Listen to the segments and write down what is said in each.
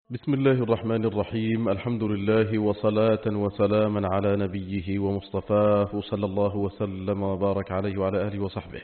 بسم الله الرحمن الرحيم. الحمد لله وصلاة وسلاما على نبيه ومصطفاه صلى الله وسلم وبارك عليه وعلى آله وصحبه.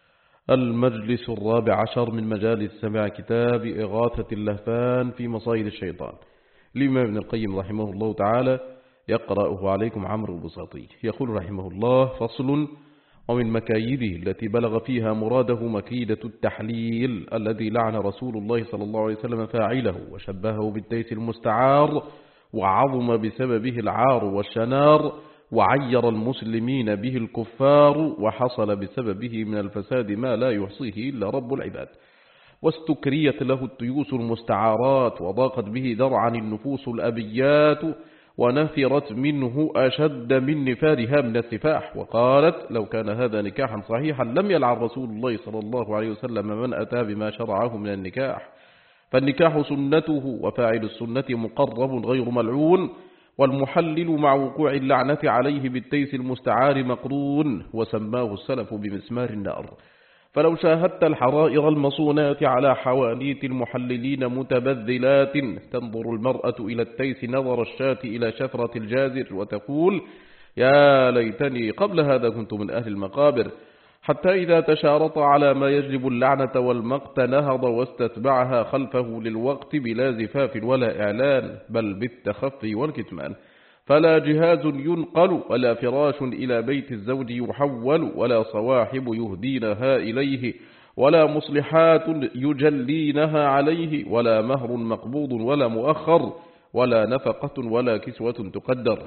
المجلس 14 من مجالس سماع كتاب إغاثة اللهفان في مصائد الشيطان لإمام ابن القيم رحمه الله تعالى، يقرأه عليكم عمرو البساطي. يقول رحمه الله: فصل: ومن مكايده التي بلغ فيها مراده مكيدة التحليل الذي لعن رسول الله صلى الله عليه وسلم فاعله وشبهه بالتيس المستعار، وعظم بسببه العار والشنار، وعير المسلمين به الكفار، وحصل بسببه من الفساد ما لا يحصيه إلا رب العباد، واستكريت له التيوس المستعارات، وضاقت به ذرعا النفوس الأبيات، ونفرت منه أشد من نفارها من السفاح، وقالت: لو كان هذا نكاحا صحيحا لم يلعن رسول الله صلى الله عليه وسلم من أتى بما شرعه من النكاح، فالنكاح سنته، وفاعل السنة مقرب غير ملعون، والمحلل مع وقوع اللعنة عليه بالتيس المستعار مقرون، وسماه السلف بمسمار النار. فلو شاهدت الحرائر المصونات على حوانيت المحللين متبذلات، تنظر المرأة إلى التيس نظر الشاة إلى شفرة الجازر، وتقول: يا ليتني قبل هذا كنت من أهل المقابر، حتى إذا تشارط على ما يجلب اللعنة والمقت نهض واستتبعها خلفه للوقت بلا زفاف ولا إعلان، بل بالتخفي والكتمان. فلا جهاز ينقل، ولا فراش إلى بيت الزوج يحول، ولا صواحب يهدينها إليه، ولا مصلحات يجلينها عليه، ولا مهر مقبوض ولا مؤخر، ولا نفقة ولا كسوة تقدر،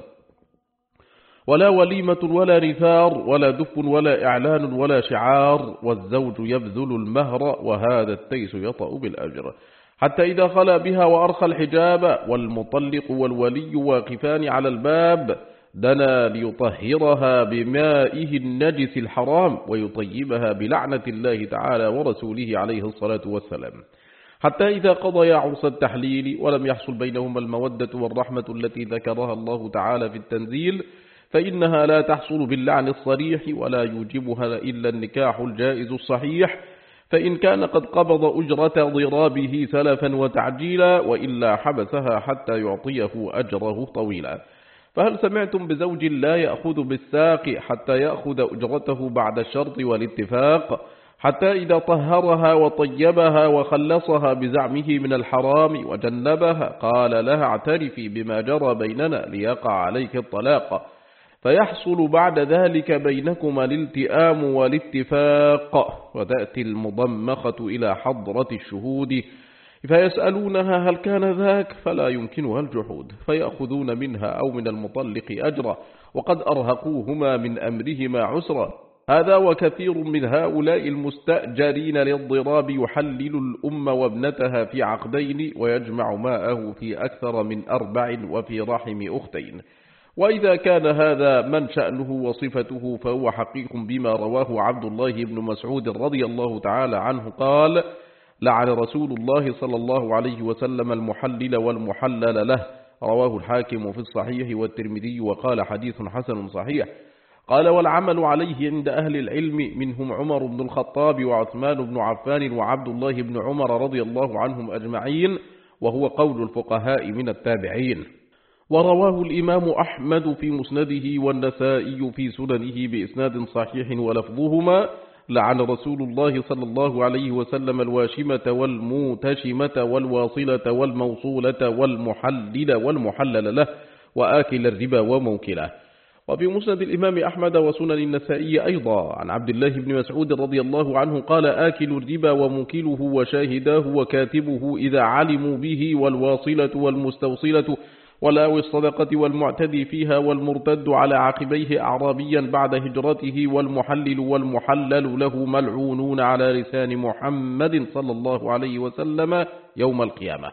ولا وليمة ولا رثار، ولا دف ولا إعلان ولا شعار، والزوج يبذل المهر، وهذا التيس يطأ بالأجر، حتى إذا خلا بها وأرخى الحجاب، والمطلق والولي واقفان على الباب، دنا ليطهرها بمائه النجس الحرام، ويطيبها بلعنة الله تعالى ورسوله عليه الصلاة والسلام، حتى إذا قضى عرس التحليل ولم يحصل بينهما المودة والرحمة التي ذكرها الله تعالى في التنزيل، فإنها لا تحصل باللعن الصريح، ولا يوجبها إلا النكاح الجائز الصحيح، فإن كان قد قبض أجرة ضرابه سلفا وتعجيلا، وإلا حبسها حتى يعطيه أجره طويلا. فهل سمعتم بزوج لا يأخذ بالساق حتى يأخذ أجرته بعد الشرط والاتفاق، حتى إذا طهرها وطيبها وخلصها بزعمه من الحرام وجنبها قال لها: اعترفي بما جرى بيننا ليقع عليك الطلاق، فيحصل بعد ذلك بينكما الالتئام والاتفاق، وتأتي المضمخة إلى حضرة الشهود فيسألونها: هل كان ذاك؟ فلا يمكنها الجحود، فيأخذون منها أو من المطلق أجرا، وقد أرهقوهما من أمرهما عسرا. هذا وكثير من هؤلاء المستأجرين للضراب يحلل الأم وابنتها في عقدين، ويجمع ماءه في أكثر من 4 وفي رحم أختين. وإذا كان هذا من شأنه وصفته فهو حقيق بما رواه عبد الله بن مسعود رضي الله تعالى عنه قال: لعن رسول الله صلى الله عليه وسلم المحلل والمحلل له، رواه الحاكم في الصحيح والترمذي، وقال: حديث حسن صحيح. قال: والعمل عليه عند أهل العلم منهم عمر بن الخطاب وعثمان بن عفان وعبد الله بن عمر رضي الله عنهم أجمعين، وهو قول الفقهاء من التابعين. ورواه الإمام أحمد في مسنده والنسائي في سننه بإسناد صحيح، ولفظهما: لعن رسول الله صلى الله عليه وسلم الواشمة والموتشمة والواصلة والموصولة والمحلل والمحلل له، وآكل الربا وموكله. وفي مسند الإمام أحمد وسنن النسائي أيضا عن عبد الله بن مسعود رضي الله عنه قال: آكل الربا وموكله وشاهداه وكاتبه إذا علموا به، والواصلة والمستوصلة ولاوي الصدقة والمعتدي فيها، والمرتد على عقبيه أعرابيا بعد هجرته، والمحلل والمحلل له ملعونون على لسان محمد صلى الله عليه وسلم يوم القيامة.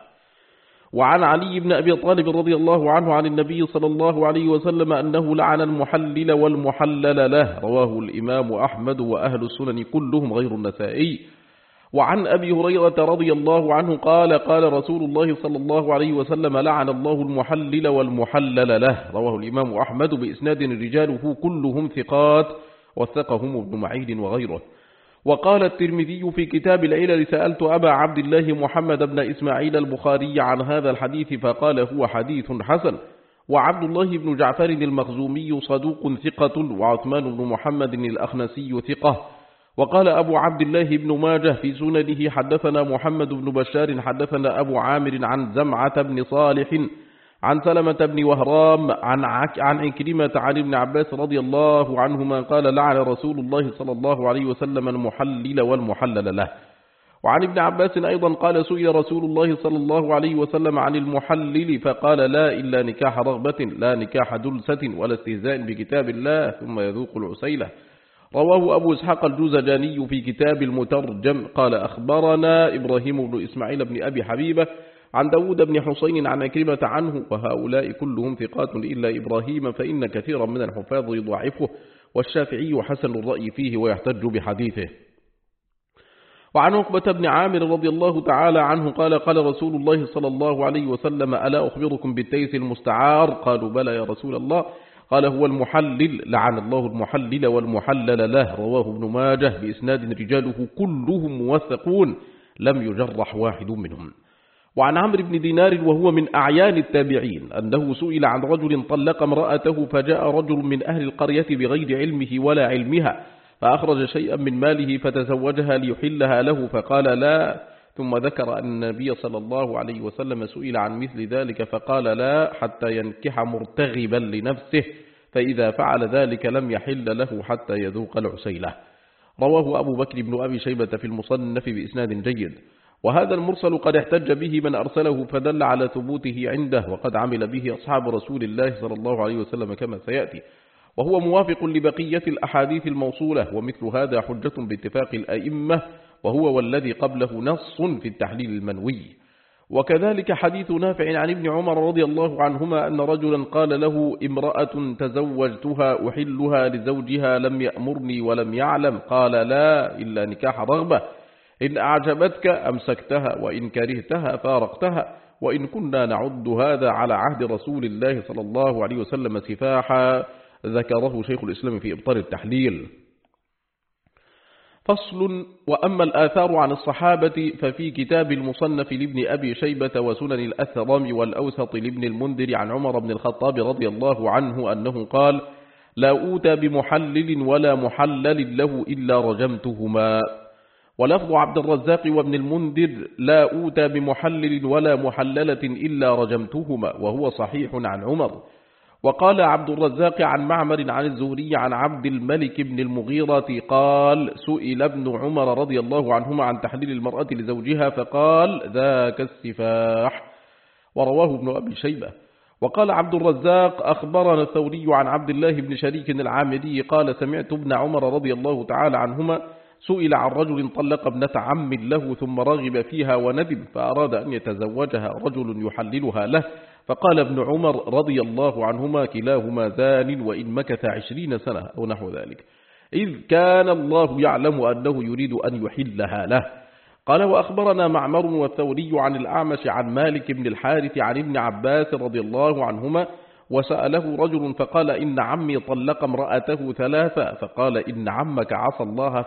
وعن علي بن أبي طالب رضي الله عنه عن النبي صلى الله عليه وسلم أنه لعن المحلل والمحلل له، رواه الإمام أحمد وأهل السنن كلهم غير النسائي. وعن أبي هريرة رضي الله عنه قال: قال رسول الله صلى الله عليه وسلم: لعن الله المحلل والمحلل له، رواه الإمام أحمد بإسناد رجاله كلهم ثقات، وثقهم ابن معين وغيره. وقال الترمذي في كتاب العلل: سألت أبا عبد الله محمد بن إسماعيل البخاري عن هذا الحديث فقال هو حديث حسن. وعبد الله بن جعفر المخزومي صدوق ثقة، وعثمان بن محمد الأخنسي ثقة. وقال أبو عبد الله بن ماجه في سننه: حدثنا محمد بن بشار حدثنا أبو عامر عن زمعة بن صالح عن سلمة بن وهرام عن عكرمة عن ابن عباس رضي الله عنهما قال: لعن رسول الله صلى الله عليه وسلم المحلل والمحلل له. وعن ابن عباس أيضا قال: سئل رسول الله صلى الله عليه وسلم عن المحلل فقال: لا إلا نكاح رغبة، لا نكاح دلسة ولا استهزاء بكتاب الله ثم يذوق العسيلة. رواه أبو إسحاق الجوزجاني في كتاب المترجم قال: أخبرنا إبراهيم بن إسماعيل بن أبي حبيبة عن داود بن حسين عن عكرمة عنه، وهؤلاء كلهم ثقات إلا إبراهيم فإن كثيرا من الحفاظ يضعفه، والشافعي حسن الرأي فيه ويحتج بحديثه. وعن عقبة بن عامر رضي الله تعالى عنه قال: قال رسول الله صلى الله عليه وسلم: ألا أخبركم بالتيس المستعار؟ قالوا: بلى يا رسول الله. قال: هو المحلل، لعن الله المحلل والمحلل له. رواه ابن ماجه بإسناد رجاله كلهم موثقون لم يجرح واحد منهم. وعن عمرو بن دينار وهو من أعيان التابعين أنه سئل عن رجل طلق امرأته فجاء رجل من أهل القرية بغير علمه ولا علمها فأخرج شيئا من ماله فتزوجها ليحلها له فقال لا، ثم ذكر أن النبي صلى الله عليه وسلم سئل عن مثل ذلك فقال لا حتى ينكح مرتغبا لنفسه، فإذا فعل ذلك لم يحل له حتى يذوق العسيلة. رواه أبو بكر بن أبي شيبة في المصنف بإسناد جيد. وهذا المرسل قد احتج به من أرسله فدل على ثبوته عنده، وقد عمل به أصحاب رسول الله صلى الله عليه وسلم كما سيأتي، وهو موافق لبقية الأحاديث الموصولة، ومثل هذا حجة باتفاق الأئمة، وهو والذي قبله نص في التحليل المنوي. وكذلك حديث نافع عن ابن عمر رضي الله عنهما أن رجلا قال له: امرأة تزوجتها أحلها لزوجها لم يأمرني ولم يعلم، قال لا إلا نكاح رغبة، إن أعجبتك أمسكتها وإن كرهتها فارقتها، وإن كنا نعد هذا على عهد رسول الله صلى الله عليه وسلم سفاحا. ذكره شيخ الإسلام في إبطال التحليل. فصل. وأما الآثار عن الصحابة ففي كتاب المصنف لابن أبي شيبة وسنن الأثرم والأوسط لابن المنذر عن عمر بن الخطاب رضي الله عنه أنه قال: لا أوتى بمحلل ولا محلل له إلا رجمتهما. ولفظ عبد الرزاق وابن المنذر: لا أوتى بمحلل ولا محللة إلا رجمتهما، وهو صحيح عن عمر. وقال عبد الرزاق عن معمر عن الزهري عن عبد الملك بن المغيرة قال: سئل ابن عمر رضي الله عنهما عن تحليل المرأة لزوجها فقال: ذاك السفاح. ورواه ابن أبي شيبة. وقال عبد الرزاق: أخبرنا الثوري عن عبد الله بن شريك العامدي قال: سمعت ابن عمر رضي الله تعالى عنهما سئل عن رجل طلق ابنة عم له ثم رغب فيها وندم فأراد أن يتزوجها رجل يحللها له، فقال ابن عمر رضي الله عنهما: كلاهما زان وإن مكث 20 سنة أو نحو ذلك، إذ كان الله يعلم أنه يريد أن يحلها له. قال: وأخبرنا معمر والثوري عن الأعمش عن مالك بن الحارث عن ابن عباس رضي الله عنهما وسأله رجل فقال: إن عمي طلق امرأته 3، فقال: إن عمك عصى الله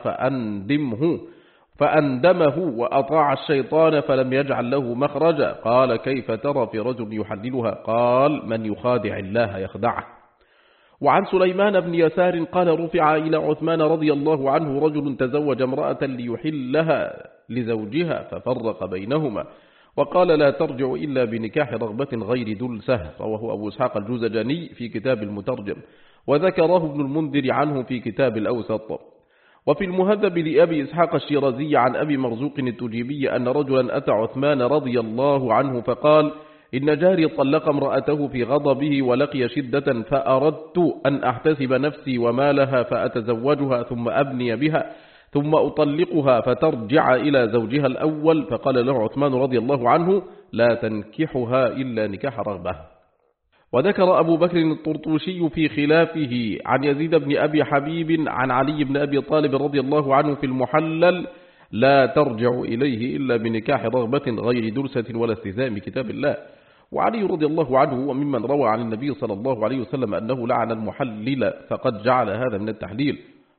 فأندمه وأطاع الشيطان فلم يجعل له مخرجا. قال: كيف ترى في رجل يحللها؟ قال: من يخادع الله يخدعه. وعن سليمان بن يسار قال: رفع إلى عثمان رضي الله عنه رجل تزوج امرأة ليحلها لزوجها ففرق بينهما، وقال: لا ترجع إلا بنكاح رغبة غير دلسة. رواه أبو إسحاق الجوزجاني في كتاب المترجم، وذكره ابن المنذر عنه في كتاب الأوسط. وفي المهذب لأبي إسحاق الشيرازي عن أبي مرزوق التجيبي أن رجلا أتى عثمان رضي الله عنه فقال: إن جاري طلق امرأته في غضبه ولقي شدة، فأردت أن أحتسب نفسي ومالها فأتزوجها ثم أبني بها ثم أطلقها فترجع إلى زوجها الأول. فقال له عثمان رضي الله عنه: لا تنكحها إلا نكاح رغبة. وذكر أبو بكر الطرطوشي في خلافه عن يزيد بن أبي حبيب عن علي بن أبي طالب رضي الله عنه في المحلل: لا ترجع إليه إلا بنكاح رغبة غير درسة ولا استهزاء بكتاب الله. وعلي رضي الله عنه وممن روى عن النبي صلى الله عليه وسلم أنه لعن المحلل، فقد جعل هذا من التحليل.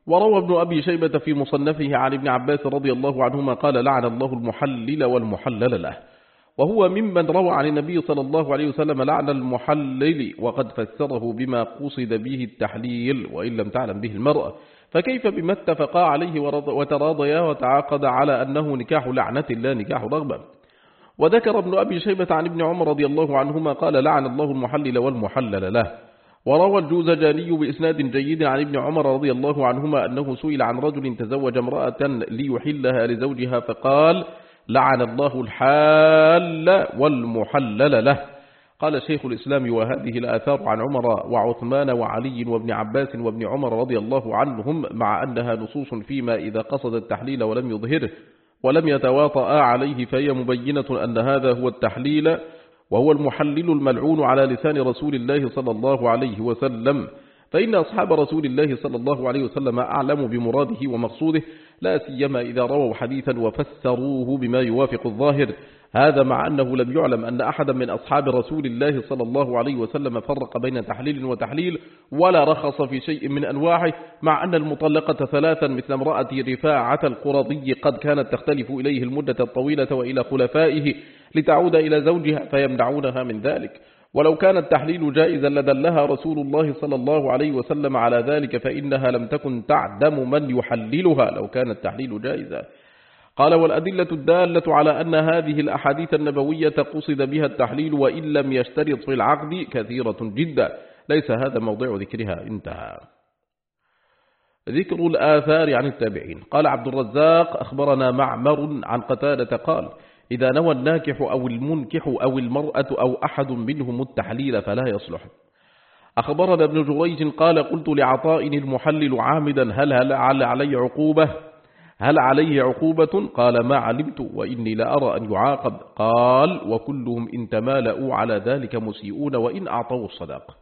وروى ابن أبي شيبة في مصنفه عن ابن عباس رضي الله عنهما قال لعن الله المحلل والمحلل له، وهو ممن روى عن النبي صلى الله عليه وسلم لعن المحلل، وقد فسره بما قصد به التحليل وإن لم تعلم به المرأة، فكيف بما اتفقا عليه وتراضيا وتعاقد على أنه نكاح لعنة لا نكاح رغبة. وذكر ابن أبي شيبة عن ابن عمر رضي الله عنهما قال لعن الله المحلل والمحلل له. وروى الجوزجاني بإسناد جيد عن ابن عمر رضي الله عنهما أنه سئل عن رجل تزوج امرأة ليحلها لزوجها فقال لعن الله الحال والمحلل له. قال شيخ الإسلام وهذه الآثار عن عمر وعثمان وعلي وابن عباس وابن عمر رضي الله عنهم مع أنها نصوص فيما إذا قصد التحليل ولم يظهره ولم يتواطأ عليه فهي مبينة أن هذا هو التحليل، وهو المحلل الملعون على لسان رسول الله صلى الله عليه وسلم، فإن أصحاب رسول الله صلى الله عليه وسلم أعلم بمراده ومقصوده، لا سيما إذا رووا حديثا وفسروه بما يوافق الظاهر. هذا مع أنه لم يعلم أن أحدا من أصحاب رسول الله صلى الله عليه وسلم فرق بين تحليل وتحليل ولا رخص في شيء من أنواعه، مع أن المطلقة ثلاثا مثل امرأة رفاعة القرظي قد كانت تختلف إليه المدة الطويلة وإلى خلفائه لتعود إلى زوجها فيمنعونها من ذلك. ولو كان التحليل جائزا لدلها رسول الله صلى الله عليه وسلم على ذلك، فإنها لم تكن تعدم من يحللها لو كان التحليل جائزا. قال والأدلة الدالة على أن هذه الأحاديث النبوية قصد بها التحليل وإن لم يشترط في العقد كثيرة جدا، ليس هذا موضع ذكرها. انتهى. ذكر الآثار عن التابعين. قال عبد الرزاق أخبرنا معمر عن قتادة قال إذا نوى الناكح أو المنكح أو المرأة أو أحد منهم التحليل فلا يصلح. أخبرنا ابن جريج قال قلت لعطاء المحلل عامدا هل عليه عقوبة؟ قال ما علمت وإني لأرى أن يعاقب. قال وكلهم إن تمالأوا على ذلك مسيئون وإن أعطوا الصداق.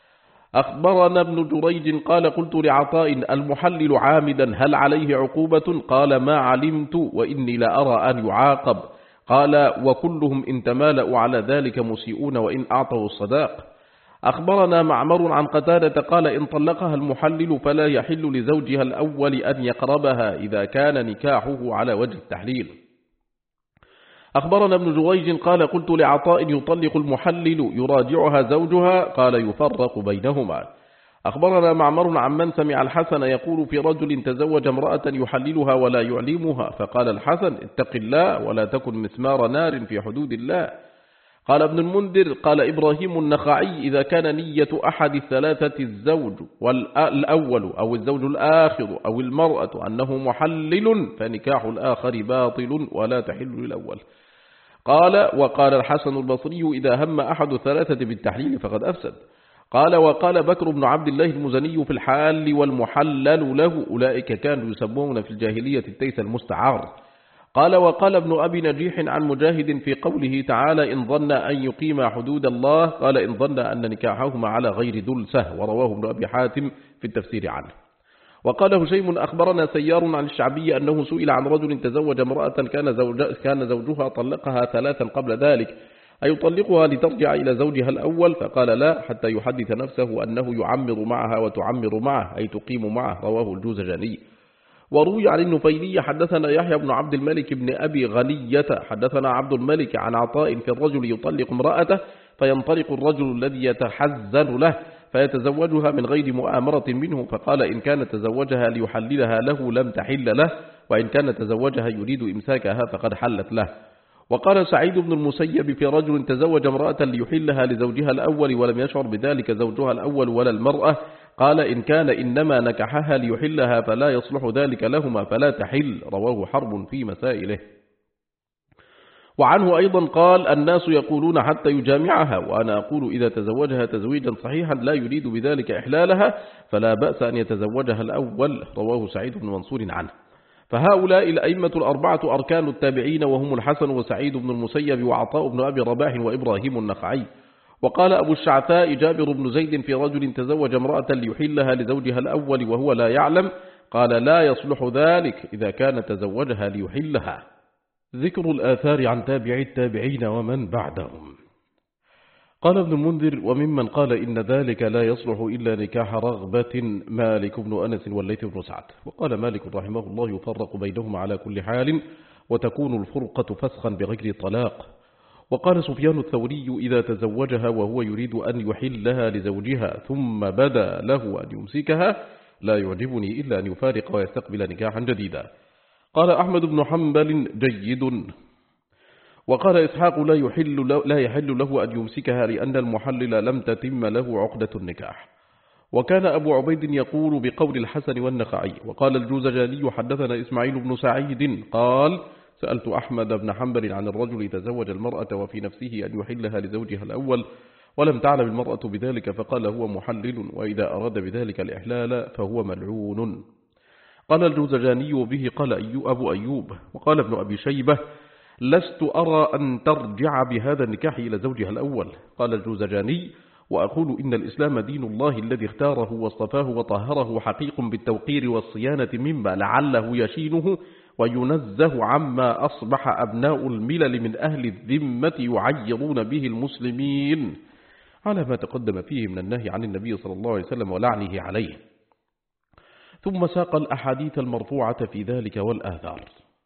أخبرنا ابن جريج قال قلت لعطاء المحلل عامدا هل عليه عقوبة؟ قال ما علمت وإني لأرى أن يعاقب. قال وكلهم إن تمالأوا على ذلك مسيئون وإن أعطوا الصداق. أخبرنا معمر عن قتادة قال إن طلقها المحلل فلا يحل لزوجها الأول أن يقربها إذا كان نكاحه على وجه التحليل. أخبرنا ابن جريج قال قلت لعطاء يطلق المحلل يراجعها زوجها؟ قال يفرق بينهما. أخبرنا معمر عن من سمع الحسن يقول في رجل تزوج امرأة يحللها ولا يعلمها، فقال الحسن اتق الله ولا تكن مسمار نار في حدود الله. قال ابن المنذر قال إبراهيم النخعي إذا كان نية أحد الثلاثة الزوج والأول أو الزوج الآخر أو المرأة أنه محلل فنكاح الآخر باطل ولا تحل للأول. قال وقال الحسن البصري إذا هم أحد الثلاثة بالتحليل فقد أفسد. قال وقال بكر بن عبد الله المزني في الحال والمحلل له أولئك كانوا يسمون في الجاهلية التيس المستعار. قال وقال ابن أبي نجيح عن مجاهد في قوله تعالى إن ظن أن يقيم حدود الله قال إن ظن أن نكاحهما على غير دلسة، ورواه ابن أبي حاتم في التفسير عنه. وقال هشيم أخبرنا سيار عن الشعبي أنه سئل عن رجل تزوج امرأة كان زوجها طلقها ثلاثا قبل ذلك أيطلقها لترجع إلى زوجها الأول؟ فقال لا حتى يحدث نفسه أنه يعمر معها وتعمر معه أي تقيم معه، رواه الجوزجاني. وروي عن النفيلي حدثنا يحيى بن عبد الملك بن أبي غنية حدثنا عبد الملك عن عطاء في الرجل يطلق امرأته فينطلق الرجل الذي يتحزن له فيتزوجها من غير مؤامرة منه، فقال إن كان تزوجها ليحللها له لم تحل له، وإن كان تزوجها يريد إمساكها فقد حلت له. وقال سعيد بن المسيب في رجل تزوج امرأة ليحلها لزوجها الأول ولم يشعر بذلك زوجها الأول ولا المرأة، قال إن كان إنما نكحها ليحلها فلا يصلح ذلك لهما فلا تحل، رواه حرب في مسائله. وعنه أيضا قال الناس يقولون حتى يجامعها، وأنا أقول إذا تزوجها تزويجا صحيحا لا يريد بذلك إحلالها فلا بأس أن يتزوجها الأول، رواه سعيد بن منصور عنه. فهؤلاء الأئمة الأربعة أركان التابعين وهم الحسن وسعيد بن المسيب وعطاء بن أبي رباح وإبراهيم النخعي. وقال أبو الشعثاء جابر بن زيد في رجل تزوج امرأة ليحلها لزوجها الأول وهو لا يعلم، قال لا يصلح ذلك إذا كان تزوجها ليحلها. ذكر الآثار عن تابع التابعين ومن بعدهم. قال ابن المنذر: وممن قال إن ذلك لا يصلح إلا نكاح رغبة مالك بن أنس والليث بن سعد. وقال مالك رحمه الله: يفرق بينهما على كل حال، وتكون الفرقة فسخا بغير طلاق. وقال سفيان الثوري: إذا تزوجها وهو يريد أن يحلها لزوجها ثم بدا له أن يمسكها لا يعجبني إلا أن يفارق ويستقبل نكاحا جديدا. قال أحمد بن حنبل: جيد. وقال إسحاق: لا يحل له أن يمسكها لأن المحلل لم تتم له عقدة النكاح. وكان أبو عبيد يقول بقول الحسن والنخعي. وقال الجوزجاني: حدثنا إسماعيل بن سعيد قال: سألت أحمد بن حنبل عن الرجل تزوج المرأة وفي نفسه أن يحلها لزوجها الأول ولم تعلم المرأة بذلك، فقال: هو محلل، وإذا أراد بذلك الإحلال فهو ملعون. قال الجوزجاني: وبه قال أبو أيوب. وقال ابن أبي شيبة: لست أرى أن ترجع بهذا النكاح إلى زوجها الأول. قال الجوزجاني: وأقول إن الإسلام دين الله الذي اختاره واصطفاه وطهره، حقيق بالتوقير والصيانة مما لعله يشينه وينزه عما أصبح أبناء الملل من أهل الذمة يعيرون به المسلمين، على ما تقدم فيه من النهي عن النبي صلى الله عليه وسلم ولعنه عليه. ثم ساق الأحاديث المرفوعة في ذلك والآثار.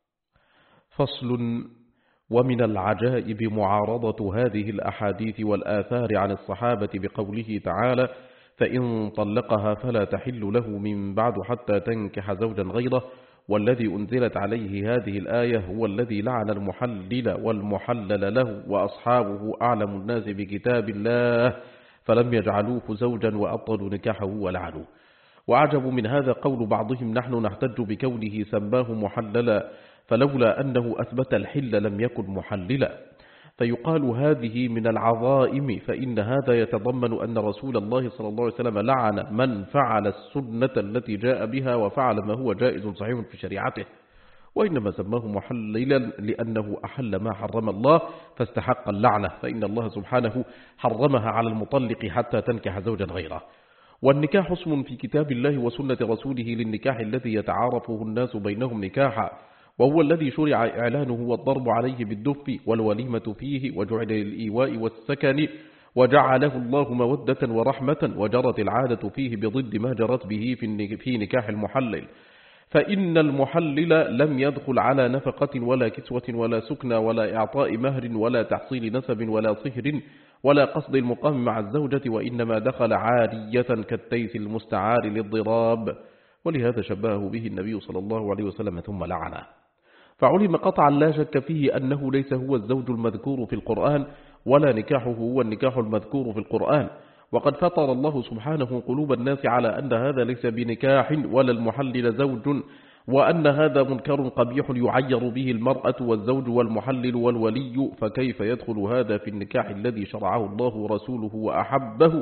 فصل: ومن العجائب معارضة هذه الأحاديث والآثار عن الصحابة بقوله تعالى: فإن طلقها فلا تحل له من بعد حتى تنكح زوجا غيره، والذي أنزلت عليه هذه الآية هو الذي لعن المحلل والمحلل له، وأصحابه أعلم الناس بكتاب الله فلم يجعلوه زوجا وأبطلوا نكاحه ولعنوه. وأعجب من هذا قول بعضهم: نحن نحتج بكونه سماه محللا، فلولا أنه أثبت الحل لم يكن محللا. فيقال هذه من العظائم، فإن هذا يتضمن أن رسول الله صلى الله عليه وسلم لعن من فعل السنة التي جاء بها وفعل ما هو جائز صحيح في شريعته، وإنما سماه محللا لأنه أحل ما حرم الله فاستحق اللعنة، فإن الله سبحانه حرمها على المطلق حتى تنكح زوجا غيره. والنكاح اسم في كتاب الله وسنة رسوله للنكاح الذي يتعارفه الناس بينهم نكاحا، وهو الذي شرع إعلانه والضرب عليه بالدف والوليمة فيه، وجعل للإيواء والسكن، وجعله الله مودة ورحمة، وجرت العادة فيه بضد ما جرت به في نكاح المحلل. فإن المحلل لم يدخل على نفقة ولا كسوة ولا سكنى ولا إعطاء مهر ولا تحصيل نسب ولا صهر ولا قصد المقام مع الزوجة، وإنما دخل عارية كالتيس المستعار للضراب، ولهذا شبهه به النبي صلى الله عليه وسلم ثم لعنه. فعلم قطعا لا شك فيه أنه ليس هو الزوج المذكور في القرآن، ولا نكاحه هو النكاح المذكور في القرآن. وقد فطر الله سبحانه قلوب الناس على أن هذا ليس بنكاح ولا المحلل زوج، وأن هذا منكر قبيح يعير به المرأة والزوج والمحلل والولي، فكيف يدخل هذا في النكاح الذي شرعه الله ورسوله وأحبه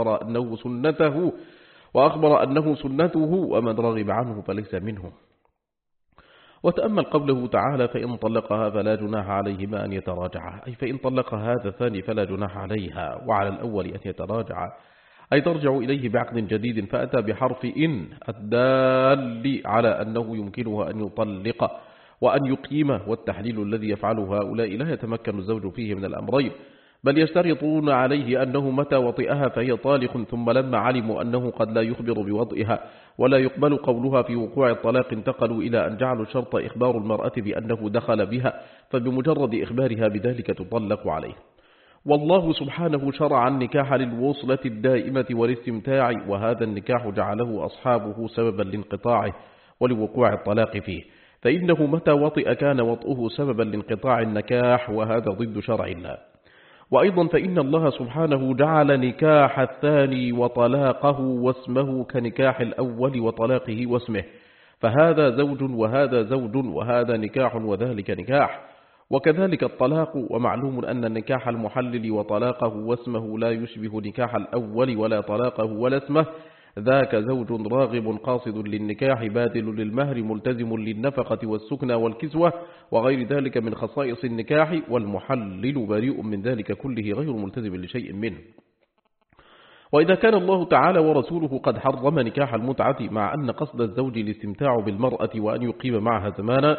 وأخبر أنه سنته ومن رغب عنه فليس منه. وتأمل قوله تعالى: فإن طلقها فلا جناح عليهما أن يتراجعا، أي فإن طلق هذا الثاني فلا جناح عليها، وعلى الأول أن يتراجعا، أي ترجع إليه بعقد جديد. فأتى بحرف إن الدال على أنه يمكنها أن يطلق وأن يقيم، والتحليل الذي يفعله هؤلاء لا يتمكن الزوج فيه من الأمرين، بل يشترطون عليه أنه متى وطئها فهي طالق، ثم لما علموا أنه قد لا يخبر بوضئها ولا يقبل قولها في وقوع الطلاق انتقلوا إلى أن جعلوا شرط إخبار المرأة بأنه دخل بها، فبمجرد إخبارها بذلك تطلق عليه. والله سبحانه شرع النكاح للوصلة الدائمة والاستمتاع، وهذا النكاح جعله أصحابه سببا لانقطاعه ولوقوع الطلاق فيه، فإنه متى وطئ كان وطئه سببا لانقطاع النكاح، وهذا ضد شرع الله. وأيضا فإن الله سبحانه جعل نكاح الثاني وطلاقه واسمه كنكاح الأول وطلاقه واسمه، فهذا زوج وهذا زوج، وهذا نكاح وذلك نكاح. وكذلك الطلاق، ومعلوم أن النكاح المحلل وطلاقه واسمه لا يشبه نكاح الأول ولا طلاقه ولا اسمه، ذاك زوج راغب قاصد للنكاح باذل للمهر ملتزم للنفقة والسكنى والكسوة وغير ذلك من خصائص النكاح، والمحلل بريء من ذلك كله غير ملتزم لشيء منه. وإذا كان الله تعالى ورسوله قد حرم نكاح المتعة، مع أن قصد الزوج الاستمتاع بالمرأة وأن يقيم معها زمانا،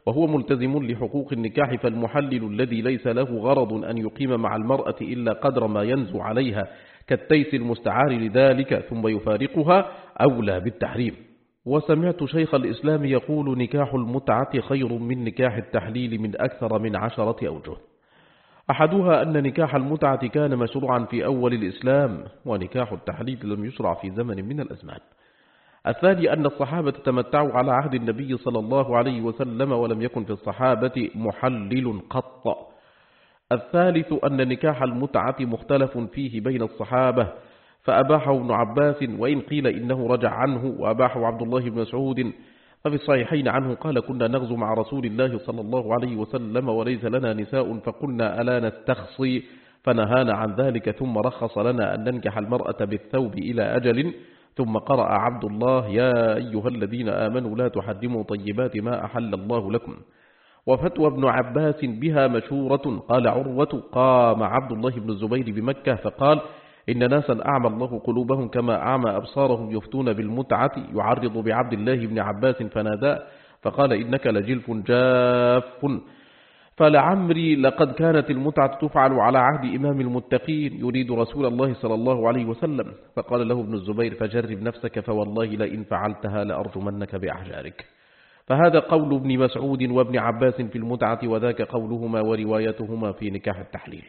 وهو ملتزم لحقوق النكاح، فالمحلل الذي ليس له غرض أن يقيم مع المرأة إلا قدر ما ينزو عليها كالتيس المستعار لذلك ثم يفارقها أولى بالتحريم. وسمعت شيخ الإسلام يقول نكاح المتعة خير من نكاح التحليل من أكثر من 10 أوجه. أحدها أن نكاح المتعة كان مشروعا في أول الإسلام، ونكاح التحليل لم يشرع في زمن من الأزمان. الثاني أن الصحابة تمتعوا على عهد النبي صلى الله عليه وسلم، ولم يكن في الصحابة محلل قط. الثالث أن نكاح المتعة مختلف فيه بين الصحابة، فأباحه ابن عباس، وإن قيل إنه رجع عنه، وأباحه عبد الله بن مسعود. ففي الصحيحين عنه قال: كنا نغزو مع رسول الله صلى الله عليه وسلم وليس لنا نساء، فقلنا ألا نستخصي، فنهانا عن ذلك، ثم رخص لنا أن ننكح المرأة بالثوب إلى أجل. ثم قرأ عبد الله: يا أيها الذين آمنوا لا تحرموا طيبات ما أحل الله لكم. وفتوى ابن عباس بها مشهورة. قال عروة: قام عبد الله بن الزبير بمكة فقال: إن ناسا أعمى الله قلوبهم كما أعمى أبصارهم يفتون بالمتعة، يعرض بعبد الله بن عباس فناداه فقال: إنك لجلف جاف، فلعمري لقد كانت المتعة تفعل على عهد إمام المتقين يريد رسول الله صلى الله عليه وسلم. فقال له ابن الزبير: فجرب نفسك فوالله لئن فعلتها لأرجمنك بأحجارك. فهذا قول ابن مسعود وابن عباس في المتعة، وذاك قولهما وروايتهما في نكاح التحليل.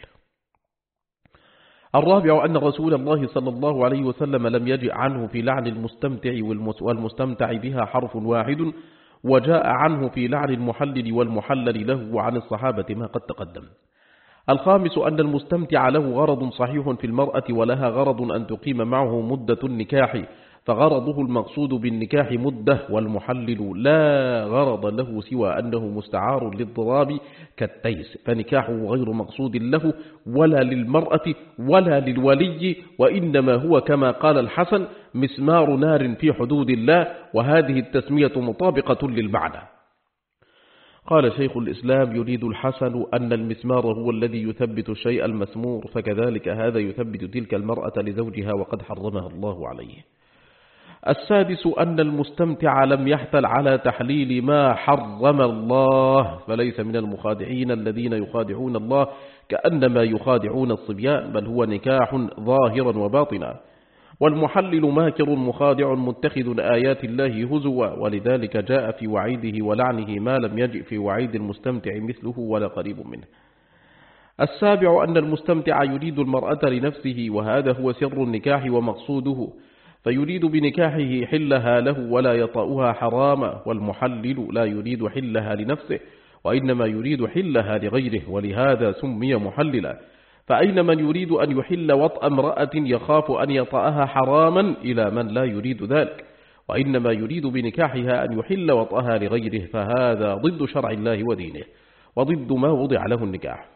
الرابع أن رسول الله صلى الله عليه وسلم لم يجئ عنه في لعن المستمتع والمستمتع بها حرف واحد، وجاء عنه في لعن المحلل والمحلل له، وعن الصحابة ما قد تقدم. الخامس أن المستمتع له غرض صحيح في المرأة، ولها غرض أن تقيم معه مدة النكاح، فغرضه المقصود بالنكاح مدة، والمحلل لا غرض له سوى أنه مستعار للضراب كالتيس، فنكاحه غير مقصود له ولا للمرأة ولا للولي، وإنما هو كما قال الحسن: مسمار نار في حدود الله، وهذه التسمية مطابقة للمعنى. قال شيخ الإسلام: يريد الحسن أن المسمار هو الذي يثبت الشيء المسمور، فكذلك هذا يثبت تلك المرأة لزوجها وقد حرمها الله عليه. السادس أن المستمتع لم يحتل على تحليل ما حرم الله، فليس من المخادعين الذين يخادعون الله كأنما يخادعون الصبيان، بل هو نكاح ظاهرا وباطنا. والمحلل ماكر مخادع متخذ آيات الله هزوا، ولذلك جاء في وعيده ولعنه ما لم يجئ في وعيد المستمتع مثله ولا قريب منه. السابع أن المستمتع يريد المرأة لنفسه، وهذا هو سر النكاح ومقصوده، فيريد بنكاحه حلها له ولا يطأها حراما، والمحلل لا يريد حلها لنفسه وإنما يريد حلها لغيره، ولهذا سمي محللا. فأين من يريد أن يحل وطأ امرأة يخاف أن يطأها حراما إلى من لا يريد ذلك، وإنما يريد بنكاحها أن يحل وطأها لغيره، فهذا ضد شرع الله ودينه وضد ما وضع له النكاح.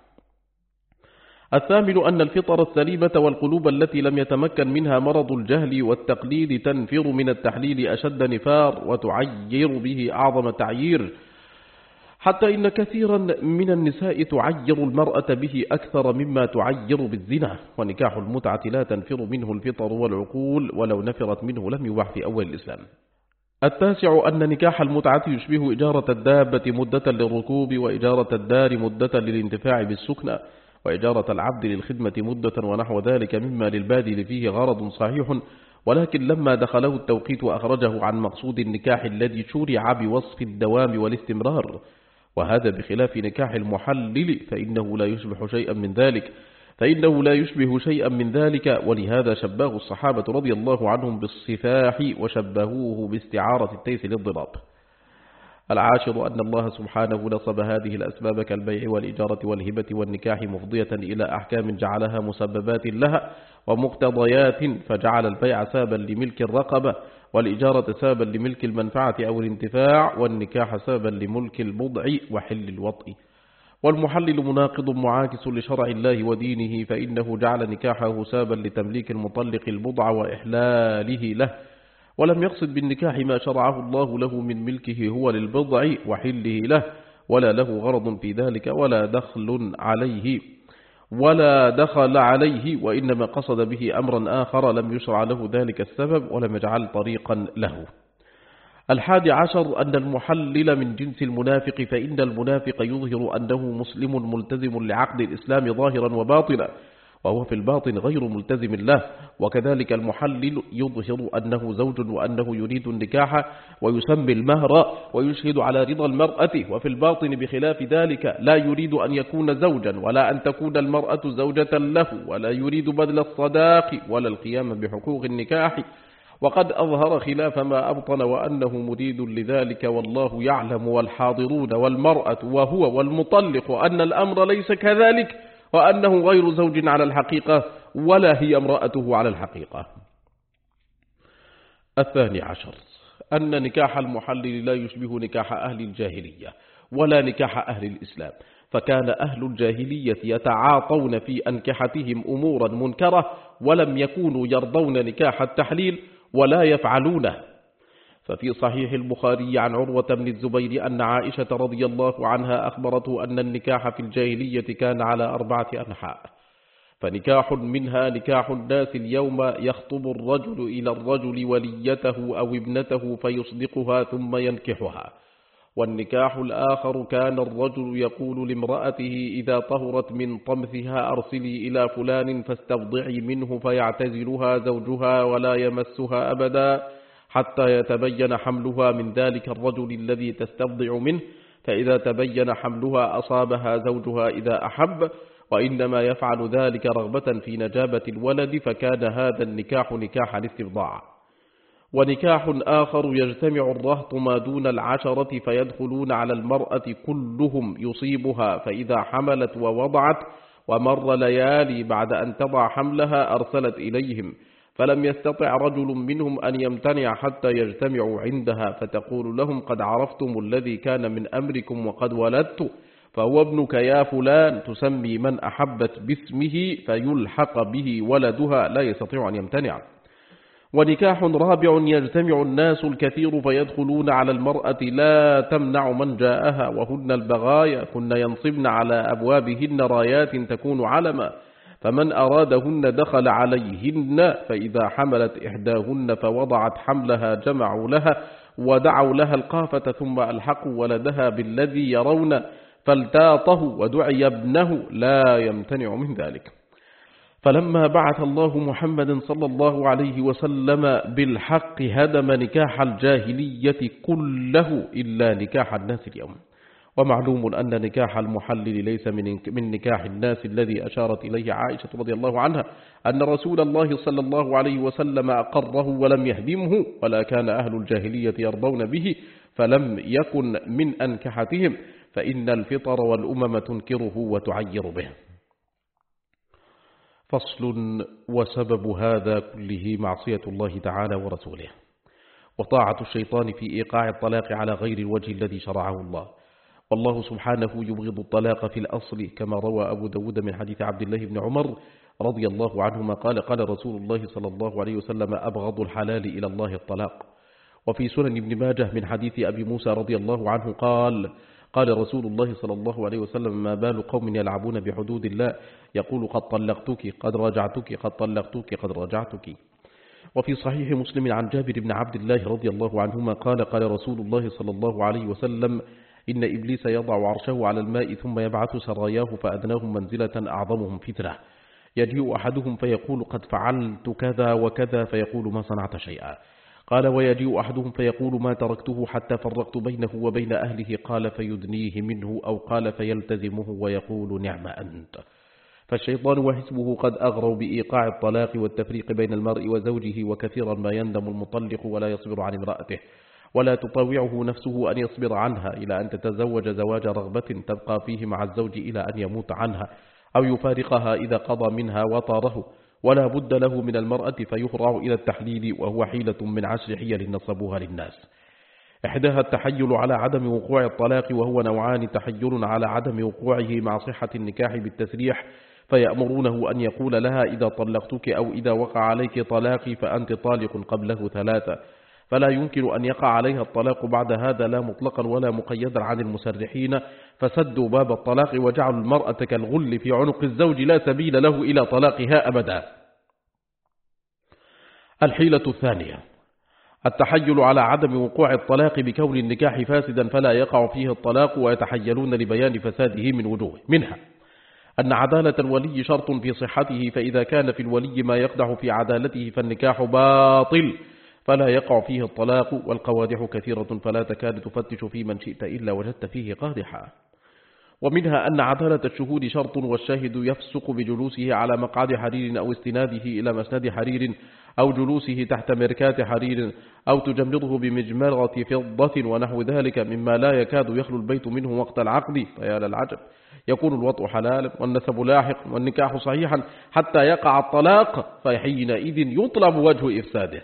الثامن أن الفطر السليمة والقلوب التي لم يتمكن منها مرض الجهل والتقليد تنفر من التحليل أشد نفار، وتعير به أعظم تعيير، حتى إن كثيرا من النساء تعير المرأة به أكثر مما تعير بالزنا. ونكاح المتعة لا تنفر منه الفطر والعقول، ولو نفرت منه لم يباح في أول الإسلام. التاسع أن نكاح المتعة يشبه إجارة الدابة مدة للركوب، وإجارة الدار مدة للانتفاع بالسكنى، وإجارة العبد للخدمة مدة، ونحو ذلك مما للبادل فيه غرض صحيح، ولكن لما دخله التوقيت وأخرجه عن مقصود النكاح الذي شرع بوصف الدوام والاستمرار، وهذا بخلاف نكاح المحلل فإنه لا يشبه شيئا من ذلك، ولهذا شباه الصحابة رضي الله عنهم بالصفاح، وشبهوه باستعارة التيس للضراب. العاشر أن الله سبحانه نصب هذه الأسباب كالبيع والإجارة والهبة والنكاح مفضية إلى أحكام جعلها مسببات لها ومقتضيات، فجعل البيع سببا لملك الرقبة، والإجارة سببا لملك المنفعة أو الانتفاع، والنكاح سببا لملك البضع وحل الوطء. والمحلل مناقض معاكس لشرع الله ودينه، فإنه جعل نكاحه سببا لتمليك المطلق البضع وإحلاله له، ولم يقصد بالنكاح ما شرعه الله له من ملكه هو للبضع وحله له، ولا له غرض في ذلك ولا دخل عليه، وإنما قصد به أمرا آخر لم يشرع له ذلك السبب ولم يجعل طريقا له. 11 أن المحلل من جنس المنافق، فإن المنافق يظهر أنه مسلم ملتزم لعقد الإسلام ظاهرا وباطنا، وهو في الباطن غير ملتزم له. وكذلك المحلل يظهر أنه زوج وأنه يريد النكاح ويسمي المهر ويشهد على رضا المرأة، وفي الباطن بخلاف ذلك لا يريد أن يكون زوجا ولا أن تكون المرأة زوجة له، ولا يريد بذل الصداق ولا القيام بحقوق النكاح، وقد أظهر خلاف ما أبطن وأنه مريد لذلك والله يعلم والحاضرون والمرأة وهو والمطلق أن الأمر ليس كذلك، وأنه غير زوج على الحقيقة ولا هي امرأته على الحقيقة. 12 أن نكاح المحلل لا يشبه نكاح أهل الجاهلية ولا نكاح أهل الإسلام، فكان أهل الجاهلية يتعاطون في أنكحتهم أمورا منكرة ولم يكونوا يرضون نكاح التحليل ولا يفعلونه. ففي صحيح البخاري عن عروة بن الزبير أن عائشة رضي الله عنها أخبرته أن النكاح في الجاهلية كان على 4 أنحاء، فنكاح منها نكاح الناس اليوم، يخطب الرجل إلى الرجل وليته أو ابنته فيصدقها ثم ينكحها. والنكاح الآخر كان الرجل يقول لامرأته إذا طهرت من طمثها أرسلي إلى فلان فاستبضعي منه، فيعتزلها زوجها ولا يمسها أبدا حتى يتبين حملها من ذلك الرجل الذي تستبضع منه، فإذا تبين حملها أصابها زوجها إذا أحب، وإنما يفعل ذلك رغبة في نجابة الولد، فكان هذا النكاح نكاح الاستبضاع. ونكاح آخر يجتمع الرهط ما دون 10 فيدخلون على المرأة كلهم يصيبها، فإذا حملت ووضعت ومر ليالي بعد أن تضع حملها أرسلت إليهم، فلم يستطع رجل منهم أن يمتنع حتى يجتمعوا عندها، فتقول لهم قد عرفتم الذي كان من أمركم وقد ولدت، فهو ابنك يا فلان، تسمي من أحبت باسمه فيلحق به ولدها لا يستطيع أن يمتنع. ونكاح رابع يجتمع الناس الكثير فيدخلون على المرأة لا تمنع من جاءها، وهن البغايا كن ينصبن على أبوابهن رايات تكون علما، فمن أرادهن دخل عليهن، فإذا حملت إحداهن فوضعت حملها جمعوا لها ودعوا لها القافة ثم ألحقوا ولدها بالذي يرون فالتاطه ودعي ابنه لا يمتنع من ذلك. فلما بعث الله محمد صلى الله عليه وسلم بالحق هدم نكاح الجاهلية كله إلا نكاح الناس اليوم. ومعلوم أن نكاح المحلل ليس من نكاح الناس الذي أشارت إليه عائشة رضي الله عنها، أن رسول الله صلى الله عليه وسلم أقره ولم يهدمه، ولا كان أهل الجاهلية يرضون به فلم يكن من أنكحتهم، فإن الفطر والأمم تنكره وتعير به. فصل. وسبب هذا كله معصية الله تعالى ورسوله، وطاعة الشيطان في إيقاع الطلاق على غير الوجه الذي شرعه الله. والله سبحانه يبغض الطلاق في الأصل، كما روى أبو داود من حديث عبد الله بن عمر رضي الله عنهما قال قال رسول الله صلى الله عليه وسلم أبغض الحلال إلى الله الطلاق. وفي سنن ابن ماجه من حديث أبي موسى رضي الله عنه قال رسول الله صلى الله عليه وسلم ما بال قوم يلعبون بحدود الله، يقول قد طلقتك قد رجعتك قد طلقتك قد رجعتك. وفي صحيح مسلم عن جابر بن عبد الله رضي الله عنهما قال رسول الله صلى الله عليه وسلم إن إبليس يضع عرشه على الماء ثم يبعث سراياه فأدناهم منزلة أعظمهم فتنة، يجيء أحدهم فيقول قد فعلت كذا وكذا فيقول ما صنعت شيئا. قال ويجيء أحدهم فيقول ما تركته حتى فرقت بينه وبين أهله، قال فيدنيه منه أو قال فيلتزمه ويقول نعم أنت. فالشيطان وحزبه قد أغروا بإيقاع الطلاق والتفريق بين المرء وزوجه، وكثيرا ما يندم المطلق ولا يصبر عن امرأته، ولا تطوعه نفسه أن يصبر عنها إلى أن تتزوج زواج رغبة تبقى فيه مع الزوج إلى أن يموت عنها أو يفارقها إذا قضى منها وطاره، ولا بد له من المرأة فيهرع إلى التحليل، وهو حيلة من 10 حيل نصبوها للناس. إحداها التحيل على عدم وقوع الطلاق، وهو نوعان: تحيل على عدم وقوعه مع صحة النكاح بالتسريح، فيأمرونه أن يقول لها إذا طلقتك أو إذا وقع عليك طلاقي فأنت طالق قبله 3، فلا يمكن أن يقع عليها الطلاق بعد هذا لا مطلقا ولا مقيدا عن المسرحين، فسدوا باب الطلاق وجعلوا المرأة كالغل في عنق الزوج لا سبيل له إلى طلاقها أبدا. الحيلة الثانية التحيل على عدم وقوع الطلاق بكون النكاح فاسدا فلا يقع فيه الطلاق، ويتحيلون لبيان فساده من وجوه، منها أن عدالة الولي شرط في صحته، فإذا كان في الولي ما يقدح في عدالته فالنكاح باطل فلا يقع فيه الطلاق، والقوادح كثيرة فلا تكاد تفتش في من شئت إلا وجدت فيه قادحا. ومنها أن عدالة الشهود شرط، والشاهد يفسق بجلوسه على مقعد حرير أو استناده إلى مسند حرير أو جلوسه تحت مركات حرير أو تجمضه بمجمرة فضة ونحو ذلك مما لا يكاد يخلو البيت منه وقت العقد، فيا للعجب، يكون الوطء حلالا والنسب لاحق والنكاح صحيحا حتى يقع الطلاق، فحينئذ يطلب وجه إفساده.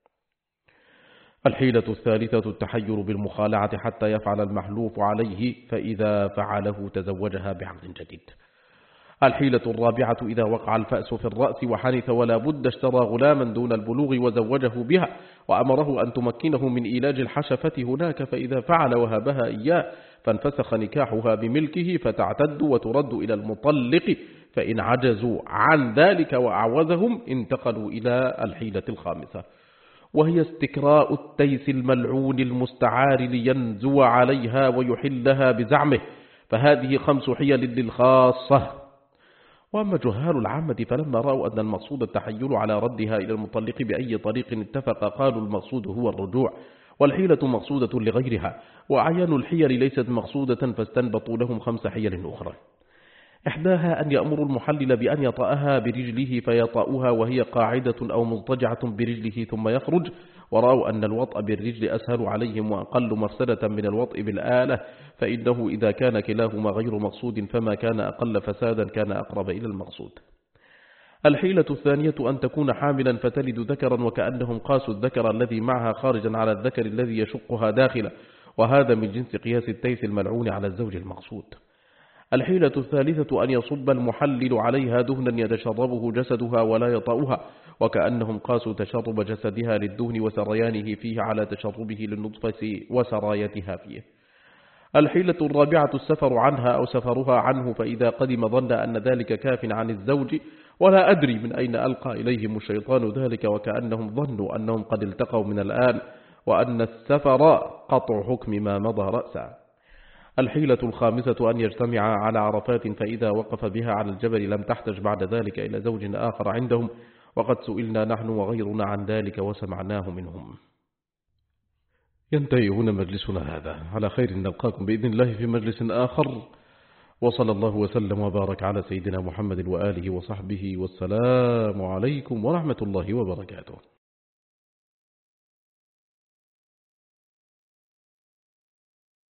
الحيلة الثالثة التحير بالمخالعة حتى يفعل المحلوف عليه، فإذا فعله تزوجها بعقد جديد. الحيلة الرابعة إذا وقع الفأس في الرأس وحنث ولا بد اشترى غلاما دون البلوغ وزوجه بها، وأمره أن تمكنه من إيلاج الحشفة هناك، فإذا فعل وهبها إياه فانفسخ نكاحها بملكه، فتعتد وترد إلى المطلق، فإن عجزوا عن ذلك وأعوذهم انتقلوا إلى الحيلة الخامسة، وهي استكراء التيس الملعون المستعار لينزو عليها ويحلها بزعمه، فهذه 5 حيل للخاصة. وأما جهال العامة فلما رأوا أن المقصود التحيل على ردها إلى المطلق بأي طريق اتفق قالوا المقصود هو الرجوع، والحيلة مقصودة لغيرها، وأعيان الحيل ليست مقصودة، فاستنبطوا لهم 5 حيل أخرى. إحداها أن يأمر المحلل بأن يطأها برجله فيطأها وهي قاعدة أو مضطجعة برجله ثم يخرج، ورأوا أن الوطأ بالرجل أسهل عليهم وأقل مفسدة من الوطأ بالآلة، فإنه إذا كان كلاهما غير مقصود فما كان أقل فسادا كان أقرب إلى المقصود. الحيلة الثانية أن تكون حاملا فتلد ذكرا، وكأنهم قاسوا الذكر الذي معها خارجا على الذكر الذي يشقها داخلا، وهذا من جنس قياس التيس الملعون على الزوج المقصود. الحيلة الثالثة أن يصب المحلل عليها دهنا يتشربه جسدها ولا يطأها، وكأنهم قاسوا تشرب جسدها للدهن وسريانه فيه على تشربه للنطفة وسرايتها فيه. الحيلة الرابعة السفر عنها أو سفرها عنه، فإذا قدم ظن أن ذلك كاف عن الزوج، ولا أدري من أين ألقى إليهم الشيطان ذلك، وكأنهم ظنوا أنهم قد التقوا من الآن، وأن السفر قطع حكم ما مضى رأسا. الحيلة الخامسة أن يجتمع على عرفات، فإذا وقف بها على الجبل لم تحتج بعد ذلك إلى زوج آخر عندهم، وقد سئلنا نحن وغيرنا عن ذلك وسمعناه منهم. ينتهي هنا مجلسنا هذا، على خير نلقاكم بإذن الله في مجلس آخر، وصلى الله وسلم وبارك على سيدنا محمد وآله وصحبه، والسلام عليكم ورحمة الله وبركاته.